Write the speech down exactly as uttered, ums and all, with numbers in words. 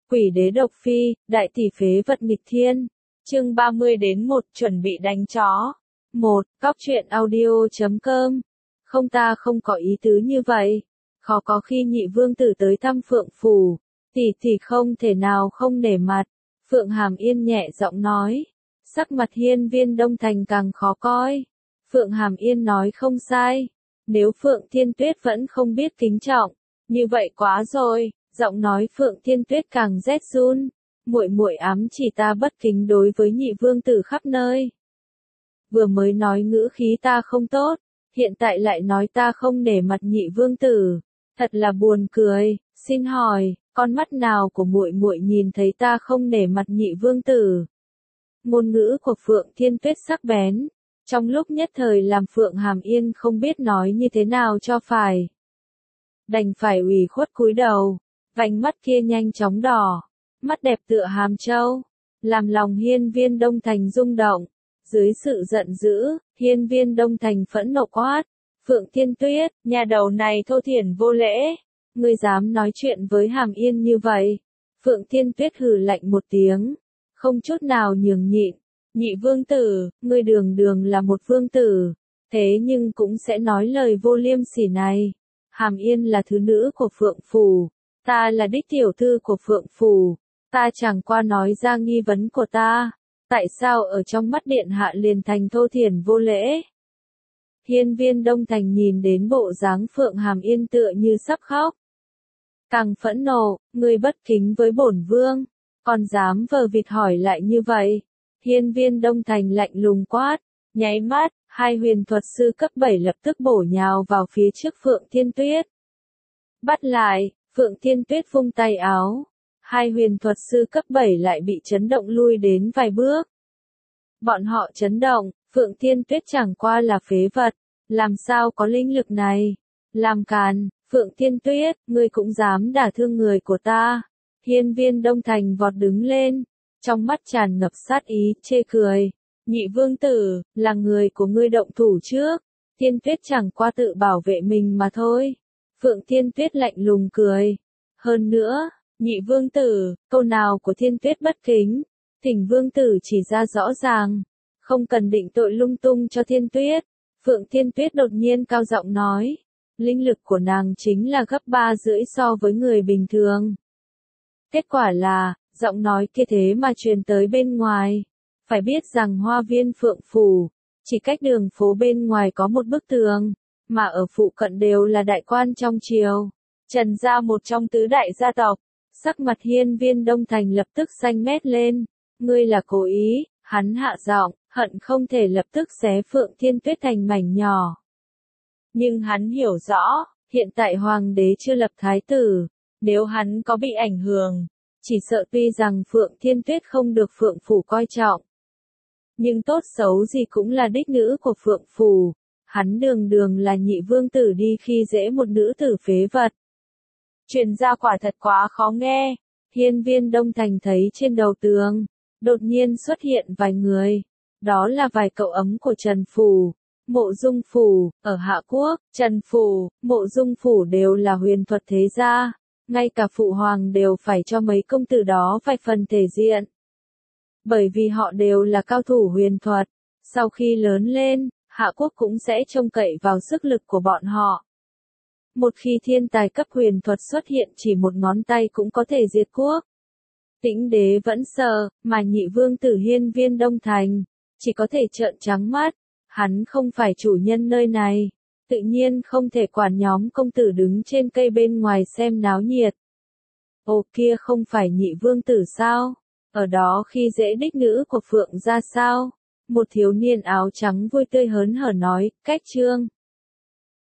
Quỷ đế độc phi, đại tỷ phế vật nghịch thiên. Chương ba mươi đến một chuẩn bị đánh chó. một. Cóc truyện audio chấm com. Không, ta không có ý tứ như vậy. Khó có khi nhị vương tử tới thăm Phượng Phủ. Tỷ tỷ không thể nào không nể mặt. Phượng Hàm Yên nhẹ giọng nói. Sắc mặt Hiên Viên Đông Thành càng khó coi. Phượng Hàm Yên nói không sai. Nếu Phượng Thiên Tuyết vẫn không biết kính trọng, như vậy quá rồi. Giọng nói Phượng Thiên Tuyết càng rét run. Muội muội ám chỉ ta bất kính đối với nhị vương tử khắp nơi. Vừa mới nói ngữ khí ta không tốt, hiện tại lại nói ta không nể mặt nhị vương tử, thật là buồn cười. Xin hỏi, con mắt nào của muội muội nhìn thấy ta không nể mặt nhị vương tử? Ngôn ngữ của Phượng Thiên Tuyết sắc bén, trong lúc nhất thời làm Phượng Hàm Yên không biết nói như thế nào cho phải. Đành phải ủy khuất cúi đầu, vành mắt kia nhanh chóng đỏ, mắt đẹp tựa hàm châu, làm lòng Hiên Viên Đông Thành rung động. Dưới sự giận dữ, Hiên Viên Đông Thành phẫn nộ quát. Phượng Thiên Tuyết, nhà đầu này thô thiển vô lễ, ngươi dám nói chuyện với Hàm Yên như vậy? Phượng Thiên Tuyết hừ lạnh một tiếng, không chút nào nhường nhịn. Nhị vương tử, ngươi đường đường là một vương tử, thế nhưng cũng sẽ nói lời vô liêm sỉ này. Hàm Yên là thứ nữ của Phượng Phủ, ta là đích tiểu thư của Phượng Phủ, ta chẳng qua nói ra nghi vấn của ta. Tại sao ở trong mắt điện hạ liền thành thô thiển vô lễ? Hiên Viên Đông Thành nhìn đến bộ dáng Phượng Hàm Yên tựa như sắp khóc. Càng phẫn nộ, ngươi bất kính với bổn vương, còn dám vờ vịt hỏi lại như vậy. Hiên Viên Đông Thành lạnh lùng quát, nháy mắt, hai huyền thuật sư cấp bảy lập tức bổ nhào vào phía trước Phượng Thiên Tuyết. Bắt lại, Phượng Thiên Tuyết vung tay áo. Hai huyền thuật sư cấp bảy lại bị chấn động lui đến vài bước. Bọn họ chấn động, Phượng Thiên Tuyết chẳng qua là phế vật, làm sao có linh lực này? Làm càn, Phượng Thiên Tuyết, ngươi cũng dám đả thương người của ta. Hiên Viên Đông Thành vọt đứng lên, trong mắt tràn ngập sát ý, chê cười. Nhị vương tử, là người của ngươi động thủ trước, Thiên Tuyết chẳng qua tự bảo vệ mình mà thôi. Phượng Thiên Tuyết lạnh lùng cười. Hơn nữa, nhị vương tử, câu nào của Thiên Tuyết bất kính, thỉnh vương tử chỉ ra rõ ràng, không cần định tội lung tung cho Thiên Tuyết. Phượng Thiên Tuyết đột nhiên cao giọng nói, linh lực của nàng chính là gấp ba rưỡi so với người bình thường. Kết quả là, giọng nói kia thế mà truyền tới bên ngoài. Phải biết rằng hoa viên Phượng Phủ, chỉ cách đường phố bên ngoài có một bức tường, mà ở phụ cận đều là đại quan trong triều. Trần gia một trong tứ đại gia tộc. Sắc mặt Hiên Viên Đông Thành lập tức xanh mét lên. Ngươi là cố ý, hắn hạ giọng, hận không thể lập tức xé Phượng Thiên Tuyết thành mảnh nhỏ. Nhưng hắn hiểu rõ, hiện tại hoàng đế chưa lập thái tử, nếu hắn có bị ảnh hưởng, chỉ sợ tuy rằng Phượng Thiên Tuyết không được Phượng Phủ coi trọng, nhưng tốt xấu gì cũng là đích nữ của Phượng Phủ, hắn đường đường là nhị vương tử đi khi dễ một nữ tử phế vật. Truyền ra quả thật quá khó nghe. Hiên Viên Đông Thành thấy trên đầu tường, đột nhiên xuất hiện vài người. Đó là vài cậu ấm của Trần Phủ, Mộ Dung Phủ, ở Hạ Quốc. Trần Phủ, Mộ Dung Phủ đều là huyền thuật thế gia. Ngay cả phụ hoàng đều phải cho mấy công tử đó vài phần thể diện. Bởi vì họ đều là cao thủ huyền thuật. Sau khi lớn lên, Hạ Quốc cũng sẽ trông cậy vào sức lực của bọn họ. Một khi thiên tài cấp huyền thuật xuất hiện chỉ một ngón tay cũng có thể diệt quốc. Tĩnh đế vẫn sợ, mà nhị vương tử Hiên Viên Đông Thành, chỉ có thể trợn trắng mắt. Hắn không phải chủ nhân nơi này, tự nhiên không thể quản nhóm công tử đứng trên cây bên ngoài xem náo nhiệt. Ồ kia không phải nhị vương tử sao? Ở đó khi dễ đích nữ của Phượng ra sao? Một thiếu niên áo trắng vui tươi hớn hở nói, cách chương.